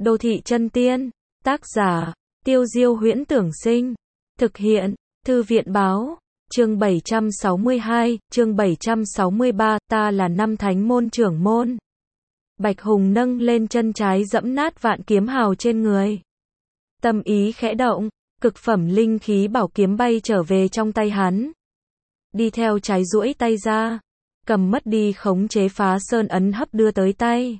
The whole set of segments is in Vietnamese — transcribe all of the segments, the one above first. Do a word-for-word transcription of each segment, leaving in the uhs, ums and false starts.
Đô thị chân tiên, tác giả, Tiêu Diêu Huyễn Tưởng Sinh, thực hiện, Thư viện báo, chương bảy trăm sáu mươi hai, chương bảy trăm sáu mươi ba, ta là năm thánh môn trưởng môn. Bạch Hùng nâng lên chân trái dẫm nát vạn kiếm hào trên người. Tâm ý khẽ động, cực phẩm linh khí bảo kiếm bay trở về trong tay hắn. Đi theo trái duỗi tay ra, cầm mất đi khống chế phá sơn ấn hấp đưa tới tay.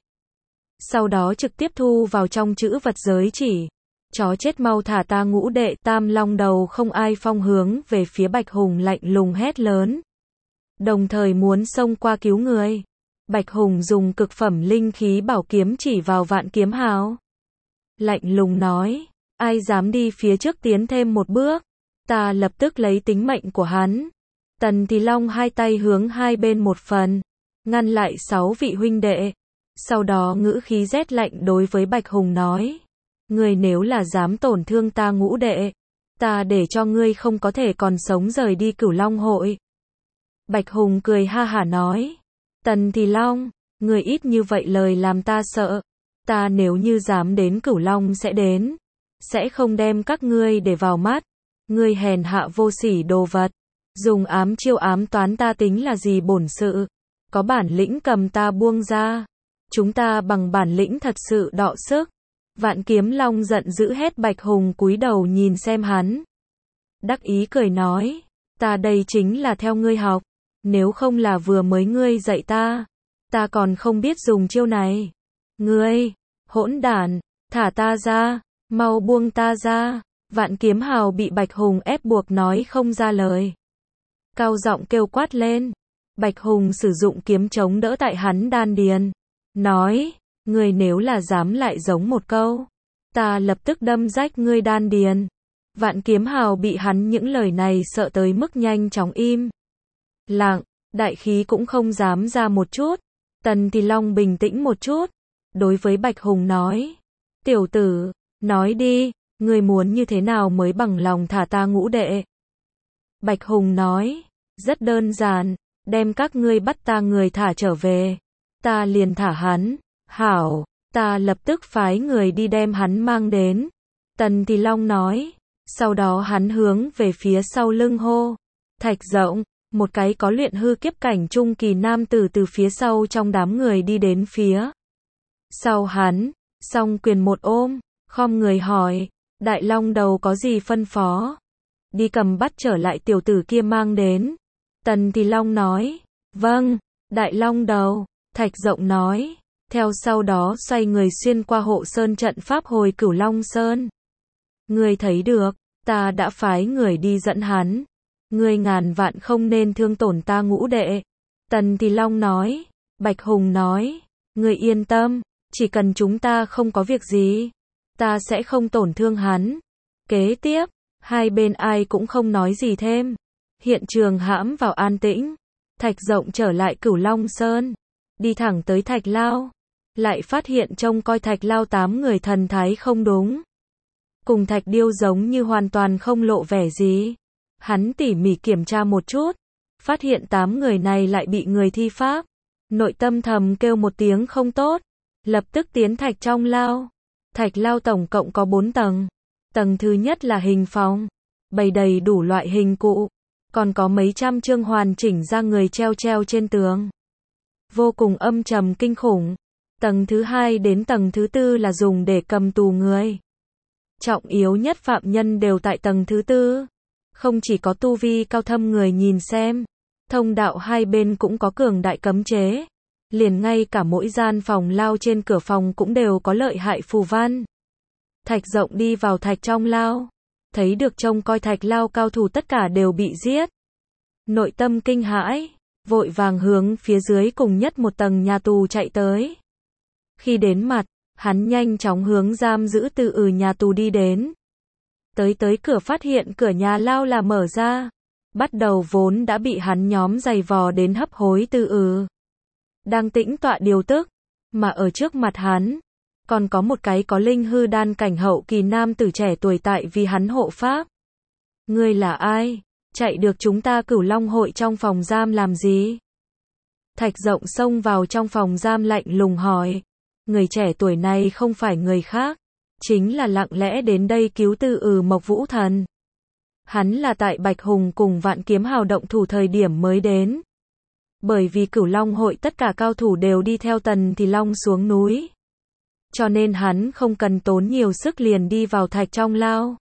Sau đó trực tiếp thu vào trong chữ vật giới chỉ. Chó chết mau thả ta ngũ đệ. Tam long đầu không ai phong hướng về phía Bạch Hùng lạnh lùng hét lớn. Đồng thời muốn xông qua cứu người. Bạch Hùng dùng cực phẩm linh khí bảo kiếm chỉ vào vạn kiếm hào. Lạnh lùng nói, ai dám đi phía trước tiến thêm một bước, ta lập tức lấy tính mệnh của hắn. Tần Thì Long hai tay hướng hai bên một phần, ngăn lại sáu vị huynh đệ. Sau đó ngữ khí rét lạnh đối với Bạch Hùng nói, ngươi nếu là dám tổn thương ta ngũ đệ, ta để cho ngươi không có thể còn sống rời đi Cửu Long hội. Bạch Hùng cười ha hả nói, Tần Thì Long, ngươi ít như vậy lời làm ta sợ. Ta nếu như dám đến Cửu Long sẽ đến, sẽ không đem các ngươi để vào mắt. Ngươi hèn hạ vô sỉ đồ vật, dùng ám chiêu ám toán ta tính là gì bổn sự. Có bản lĩnh cầm ta buông ra, chúng ta bằng bản lĩnh thật sự đọ sức. Vạn Kiếm Long giận dữ hét. Bạch Hùng cúi đầu nhìn xem hắn, đắc ý cười nói, ta đây chính là theo ngươi học, nếu không là vừa mới ngươi dạy ta, ta còn không biết dùng chiêu này. Ngươi, hỗn đản, thả ta ra, mau buông ta ra. Vạn Kiếm Hào bị Bạch Hùng ép buộc nói không ra lời, cao giọng kêu quát lên. Bạch Hùng sử dụng kiếm chống đỡ tại hắn đan điền, nói, ngươi nếu là dám lại giống một câu, ta lập tức đâm rách ngươi đan điền. Vạn Kiếm Hào bị hắn những lời này sợ tới mức nhanh chóng im lặng, đại khí cũng không dám ra một chút. Tần Thì Long bình tĩnh một chút, đối với Bạch Hùng nói, tiểu tử, nói đi, ngươi muốn như thế nào mới bằng lòng thả ta ngũ đệ? Bạch Hùng nói, rất đơn giản, đem các ngươi bắt ta người thả trở về, ta liền thả hắn. Hảo, ta lập tức phái người đi đem hắn mang đến. Tần Thì Long nói, sau đó hắn hướng về phía sau lưng hô, Thạch Rộng. Một cái có luyện hư kiếp cảnh trung kỳ nam tử từ phía sau trong đám người đi đến phía sau hắn, song quyền một ôm, khom người hỏi, Đại Long đầu có gì phân phó? Đi cầm bắt trở lại tiểu tử kia mang đến. Tần Thì Long nói, vâng, Đại Long đầu. Thạch Rộng nói, theo sau đó xoay người xuyên qua hộ sơn trận pháp hồi Cửu Long Sơn. Ngươi thấy được, ta đã phái người đi dẫn hắn. Ngươi ngàn vạn không nên thương tổn ta ngũ đệ. Tần Thì Long nói. Bạch Hùng nói, ngươi yên tâm, chỉ cần chúng ta không có việc gì, ta sẽ không tổn thương hắn. Kế tiếp, hai bên ai cũng không nói gì thêm. Hiện trường hãm vào an tĩnh. Thạch Rộng trở lại Cửu Long Sơn, đi thẳng tới Thạch Lao, lại phát hiện trông coi Thạch Lao tám người thần thái không đúng, cùng Thạch Điêu giống như hoàn toàn không lộ vẻ gì. Hắn tỉ mỉ kiểm tra một chút, phát hiện tám người này lại bị người thi pháp. Nội tâm thầm kêu một tiếng không tốt, lập tức tiến Thạch trong lao. Thạch Lao tổng cộng có bốn tầng. Tầng thứ nhất là hình phòng, bày đầy đủ loại hình cụ, còn có mấy trăm chương hoàn chỉnh ra người treo treo trên tường, vô cùng âm trầm kinh khủng. Tầng thứ hai đến tầng thứ tư là dùng để cầm tù người. Trọng yếu nhất phạm nhân đều tại tầng thứ tư. Không chỉ có tu vi cao thâm người nhìn xem, thông đạo hai bên cũng có cường đại cấm chế. Liền ngay cả mỗi gian phòng lao trên cửa phòng cũng đều có lợi hại phù văn. Thạch Rộng đi vào Thạch trong lao, thấy được trông coi Thạch lao cao thủ tất cả đều bị giết. Nội tâm kinh hãi, vội vàng hướng phía dưới cùng nhất một tầng nhà tù chạy tới. Khi đến mặt, hắn nhanh chóng hướng giam giữ từ ừ nhà tù đi đến. Tới tới cửa phát hiện cửa nhà lao là mở ra. Bắt đầu vốn đã bị hắn nhóm giày vò đến hấp hối từ ừ, đang tĩnh tọa điều tức, mà ở trước mặt hắn, còn có một cái có linh hư đan cảnh hậu kỳ nam tử trẻ tuổi tại vì hắn hộ pháp. Ngươi là ai? Chạy được chúng ta Cửu Long hội trong phòng giam làm gì? Thạch Rộng xông vào trong phòng giam lạnh lùng hỏi. người trẻ tuổi này không phải người khác, chính là lặng lẽ đến đây cứu Tư Ừ Mộc Vũ Thần. Hắn là tại Bạch Hùng cùng Vạn Kiếm Hào động thủ thời điểm mới đến. Bởi vì Cửu Long hội tất cả cao thủ đều đi theo Tần Thì Long xuống núi. Cho nên hắn không cần tốn nhiều sức liền đi vào thạch trong lao.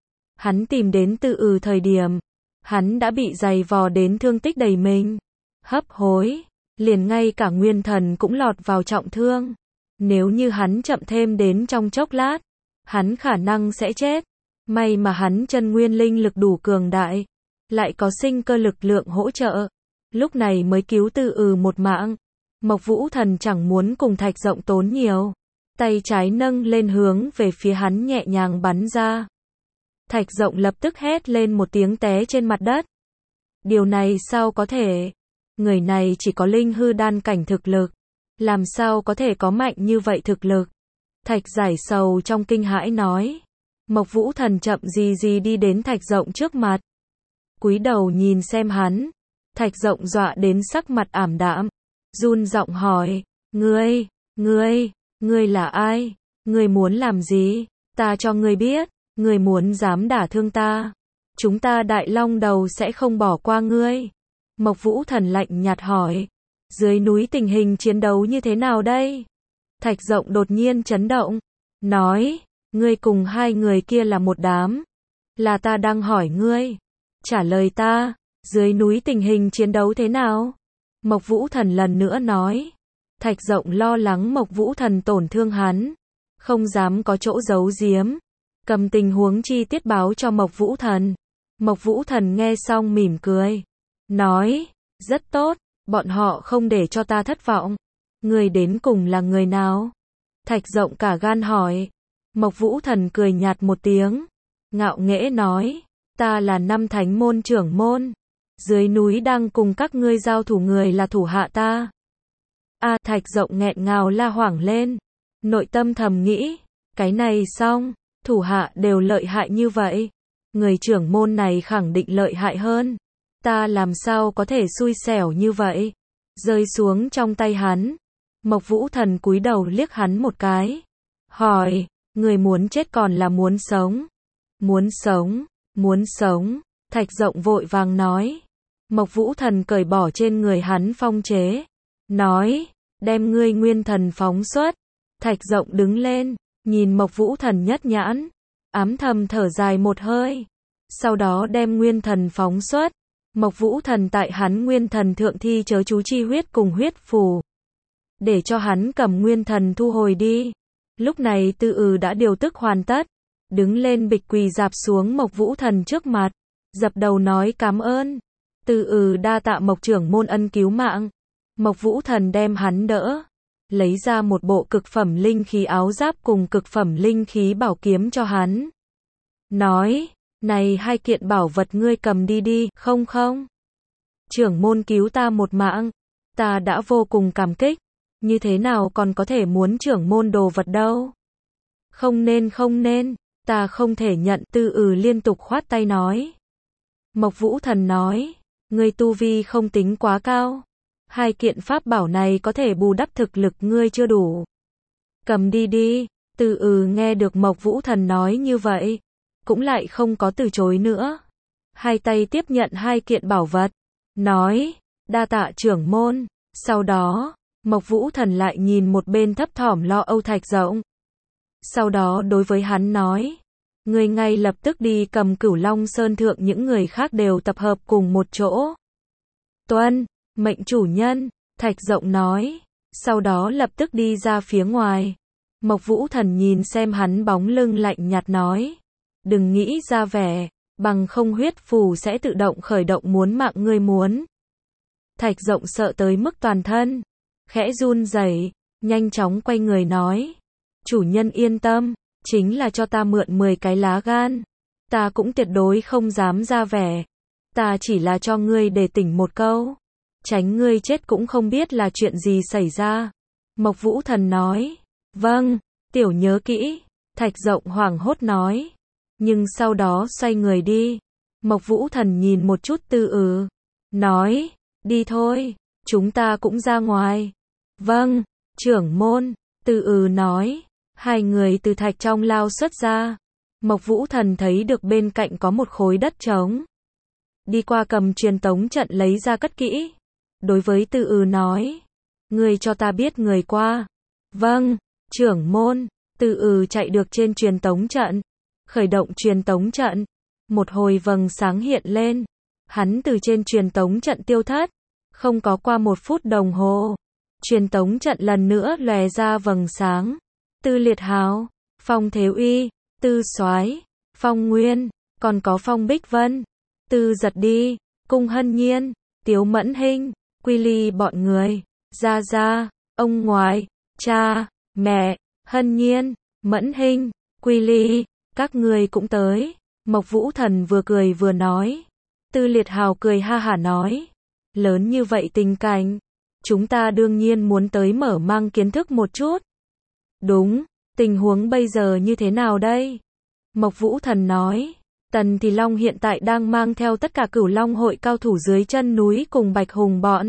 Hắn tìm đến Tư Ừ thời điểm, hắn đã bị giày vò đến thương tích đầy mình. Hấp hối, liền ngay cả nguyên thần cũng lọt vào trọng thương. Nếu như hắn chậm thêm đến trong chốc lát, hắn khả năng sẽ chết. May mà hắn chân nguyên linh lực đủ cường đại, lại có sinh cơ lực lượng hỗ trợ. Lúc này mới cứu Tư Ừ một mạng. Mộc Vũ Thần chẳng muốn cùng Thạch Rộng tốn nhiều. Tay trái nâng lên hướng về phía hắn nhẹ nhàng bắn ra. Thạch Rộng lập tức hét lên một tiếng té trên mặt đất. Điều này sao có thể? Người này chỉ có linh hư đan cảnh thực lực. Làm sao có thể có mạnh như vậy thực lực? Thạch Giải Sầu trong kinh hãi nói. Mộc Vũ Thần chậm gì gì đi đến Thạch Rộng trước mặt. Cúi đầu nhìn xem hắn. Thạch Rộng dọa đến sắc mặt ảm đạm. Run giọng hỏi. Ngươi, ngươi, ngươi là ai? Ngươi muốn làm gì? Ta cho ngươi biết. Ngươi muốn dám đả thương ta. Chúng ta Đại Long Đầu sẽ không bỏ qua ngươi. Mộc Vũ Thần lạnh nhạt hỏi. Dưới núi tình hình chiến đấu như thế nào đây? Thạch Rộng đột nhiên chấn động. Nói. Ngươi cùng hai người kia là một đám. Là ta đang hỏi ngươi. Trả lời ta. Dưới núi tình hình chiến đấu thế nào? Mộc Vũ Thần lần nữa nói. Thạch Rộng lo lắng Mộc Vũ Thần tổn thương hắn. Không dám có chỗ giấu giếm. Cầm tình huống chi tiết báo cho Mộc Vũ Thần. Mộc Vũ Thần nghe xong mỉm cười. Nói. Rất tốt. Bọn họ không để cho ta thất vọng. Người đến cùng là người nào? Thạch Rộng cả gan hỏi. Mộc Vũ Thần cười nhạt một tiếng. Ngạo nghễ nói. Ta là năm thánh môn trưởng môn. Dưới núi đang cùng các ngươi giao thủ người là thủ hạ ta. A à, Thạch Rộng nghẹn ngào la hoảng lên. Nội tâm thầm nghĩ. Cái này xong. Thủ hạ đều lợi hại như vậy. Người trưởng môn này khẳng định lợi hại hơn. Ta làm sao có thể xui xẻo như vậy. Rơi xuống trong tay hắn. Mộc Vũ Thần cúi đầu liếc hắn một cái. Hỏi. Người muốn chết còn là muốn sống? Muốn sống. Muốn sống. Thạch Rộng vội vàng nói. Mộc Vũ Thần cởi bỏ trên người hắn phong chế. Nói. Đem ngươi nguyên thần phóng xuất. Thạch Rộng đứng lên. Nhìn Mộc Vũ Thần nhất nhãn. Ám thầm thở dài một hơi. Sau đó đem nguyên thần phóng xuất. Mộc Vũ Thần tại hắn nguyên thần thượng thi chớ chú chi huyết cùng huyết phù. Để cho hắn cầm nguyên thần thu hồi đi. Lúc này Tư Ừ đã điều tức hoàn tất. Đứng lên bịch quỳ dạp xuống Mộc Vũ Thần trước mặt. Dập đầu nói cảm ơn. Tư Ừ đa tạ Mộc trưởng môn ân cứu mạng. Mộc Vũ Thần đem hắn đỡ. Lấy ra một bộ cực phẩm linh khí áo giáp cùng cực phẩm linh khí bảo kiếm cho hắn. Nói. Này hai kiện bảo vật ngươi cầm đi đi. Không không. Trưởng môn cứu ta một mạng. Ta đã vô cùng cảm kích. Như thế nào còn có thể muốn trưởng môn đồ vật đâu. Không nên không nên. Ta không thể nhận. Tư Ừ liên tục khoát tay nói. Mộc Vũ Thần nói. Ngươi tu vi không tính quá cao. Hai kiện pháp bảo này có thể bù đắp thực lực ngươi chưa đủ. Cầm đi đi. Tư Ừ nghe được Mộc Vũ Thần nói như vậy. Cũng lại không có từ chối nữa. Hai tay tiếp nhận hai kiện bảo vật. Nói. Đa tạ trưởng môn. Sau đó. Mộc Vũ Thần lại nhìn một bên thấp thỏm lo âu Thạch Rộng. Sau đó đối với hắn nói. Ngươi ngay lập tức đi cầm Cửu Long Sơn thượng những người khác đều tập hợp cùng một chỗ. Tuân, mệnh chủ nhân, Thạch Rộng nói. Sau đó lập tức đi ra phía ngoài. Mộc Vũ Thần nhìn xem hắn bóng lưng lạnh nhạt nói. Đừng nghĩ ra vẻ, bằng không huyết phù sẽ tự động khởi động muốn mạng ngươi muốn. Thạch Rộng sợ tới mức toàn thân. Khẽ run rẩy, nhanh chóng quay người nói. Chủ nhân yên tâm, chính là cho ta mượn mười cái lá gan. Ta cũng tuyệt đối không dám ra vẻ. Ta chỉ là cho ngươi để tỉnh một câu. Tránh ngươi chết cũng không biết là chuyện gì xảy ra. Mộc Vũ Thần nói. Vâng, tiểu nhớ kỹ. Thạch Rộng hoảng hốt nói. Nhưng sau đó xoay người đi. Mộc Vũ Thần nhìn một chút Tư Ừ. Nói. Đi thôi, chúng ta cũng ra ngoài. Vâng, trưởng môn. Từ ừ nói. Hai người từ thạch trong lao xuất ra. Mộc Vũ Thần thấy được bên cạnh có một khối đất trống. Đi qua cầm truyền tống trận lấy ra cất kỹ. Đối với Từ ừ nói. Người cho ta biết người qua. Vâng, trưởng môn. Từ ừ chạy được trên truyền tống trận. Khởi động truyền tống trận. Một hồi vầng sáng hiện lên. Hắn từ trên truyền tống trận tiêu thất. Không có qua một phút đồng hồ. Truyền tống trận lần nữa lòe ra vầng sáng. Tư Liệt Hào, Phong Thế Uy, Tư Soái, Phong Nguyên, còn có Phong Bích Vân, Tư Giật Đi, Cung Hân Nhiên, Tiếu Mẫn Hinh, Quy Ly bọn người, Gia Gia, ông ngoại, cha, mẹ, Hân Nhiên, Mẫn Hinh, Quy Ly, các người cũng tới. Mộc Vũ Thần vừa cười vừa nói. Tư Liệt Hào cười ha hả nói. Lớn như vậy tình cảnh, chúng ta đương nhiên muốn tới mở mang kiến thức một chút. Đúng, tình huống bây giờ như thế nào đây? Mộc Vũ Thần nói. Tần Thì Long hiện tại đang mang theo tất cả Cửu Long hội cao thủ dưới chân núi cùng Bạch Hùng bọn.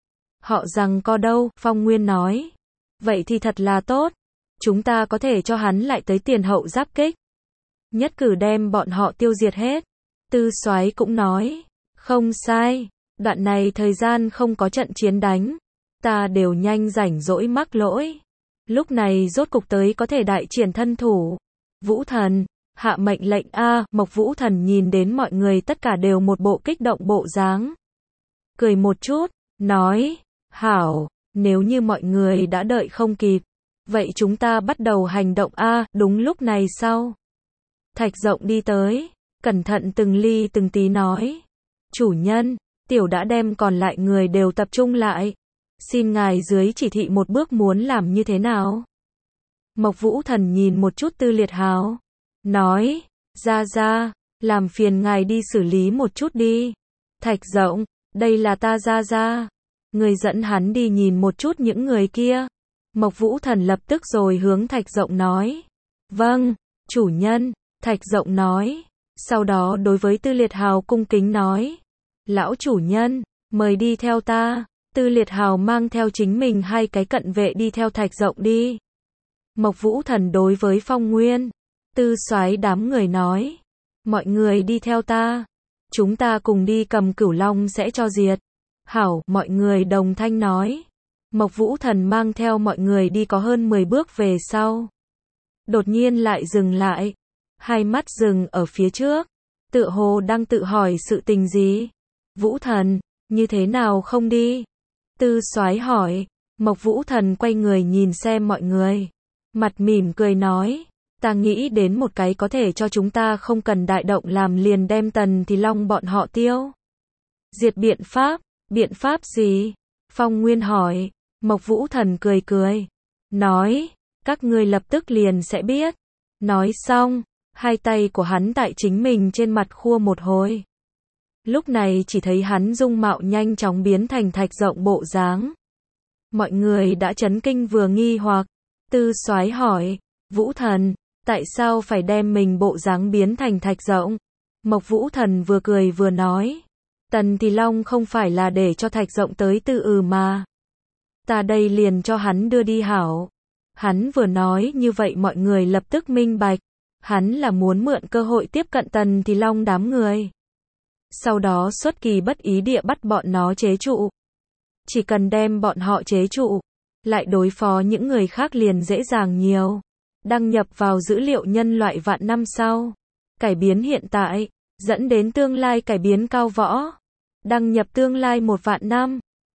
Họ rằng có đâu, Phong Nguyên nói. Vậy thì thật là tốt. Chúng ta có thể cho hắn lại tới tiền hậu giáp kích. Nhất cử đem bọn họ tiêu diệt hết. Tư Soái cũng nói. Không sai. Đoạn này thời gian không có trận chiến đánh. Ta đều nhanh rảnh rỗi mắc lỗi. Lúc này rốt cục tới có thể đại triển thân thủ. Vũ Thần, hạ mệnh lệnh a. Mộc Vũ Thần nhìn đến mọi người tất cả đều một bộ kích động bộ dáng. Cười một chút, nói, hảo, nếu như mọi người đã đợi không kịp, vậy chúng ta bắt đầu hành động a. Đúng lúc này sau. Thạch Rộng đi tới, cẩn thận từng ly từng tí nói. Chủ nhân, tiểu đã đem còn lại người đều tập trung lại. Xin ngài dưới chỉ thị một bước muốn làm như thế nào? Mộc Vũ Thần nhìn một chút Tư Liệt Hào. Nói, ra ra, làm phiền ngài đi xử lý một chút đi. Thạch Rộng, đây là ta ra ra. Người dẫn hắn đi nhìn một chút những người kia. Mộc Vũ Thần lập tức rồi hướng Thạch Rộng nói. Vâng, chủ nhân, Thạch Rộng nói. Sau đó đối với Tư Liệt Hào cung kính nói. Lão chủ nhân, mời đi theo ta. Tư Liệt Hào mang theo chính mình hai cái cận vệ đi theo Thạch Rộng đi. Mộc Vũ Thần đối với Phong Nguyên, Tư Soái đám người nói. Mọi người đi theo ta. Chúng ta cùng đi cầm Cửu Long sẽ cho diệt. Hảo, mọi người đồng thanh nói. Mộc Vũ Thần mang theo mọi người đi có hơn mười bước về sau. Đột nhiên lại dừng lại. Hai mắt dừng ở phía trước. Tựa hồ đang tự hỏi sự tình gì. Vũ Thần, như thế nào không đi? Tư Soái hỏi. Mộc Vũ Thần quay người nhìn xem mọi người. Mặt mỉm cười nói. Ta nghĩ đến một cái có thể cho chúng ta không cần đại động làm liền đem Tần Thì Long bọn họ tiêu diệt biện pháp. Biện pháp gì? Phong Nguyên hỏi. Mộc Vũ Thần cười cười. Nói. Các ngươi lập tức liền sẽ biết. Nói xong. Hai tay của hắn tại chính mình trên mặt khua một hồi. Lúc này chỉ thấy hắn dung mạo nhanh chóng biến thành Thạch Rộng bộ dáng. Mọi người đã chấn kinh vừa nghi hoặc. Tư Soái hỏi. Vũ Thần, tại sao phải đem mình bộ dáng biến thành Thạch Rộng? Mộc Vũ Thần vừa cười vừa nói. Tần Thì Long không phải là để cho Thạch Rộng tới Tư ừ mà. Ta đây liền cho hắn đưa đi hảo. Hắn vừa nói như vậy mọi người lập tức minh bạch. Hắn là muốn mượn cơ hội tiếp cận Tần Thì Long đám người. Sau đó xuất kỳ bất ý địa bắt bọn nó chế trụ. Chỉ cần đem bọn họ chế trụ, lại đối phó những người khác liền dễ dàng nhiều. Đăng nhập vào dữ liệu nhân loại vạn năm sau. Cải biến hiện tại, dẫn đến tương lai cải biến cao võ. Đăng nhập tương lai một vạn năm.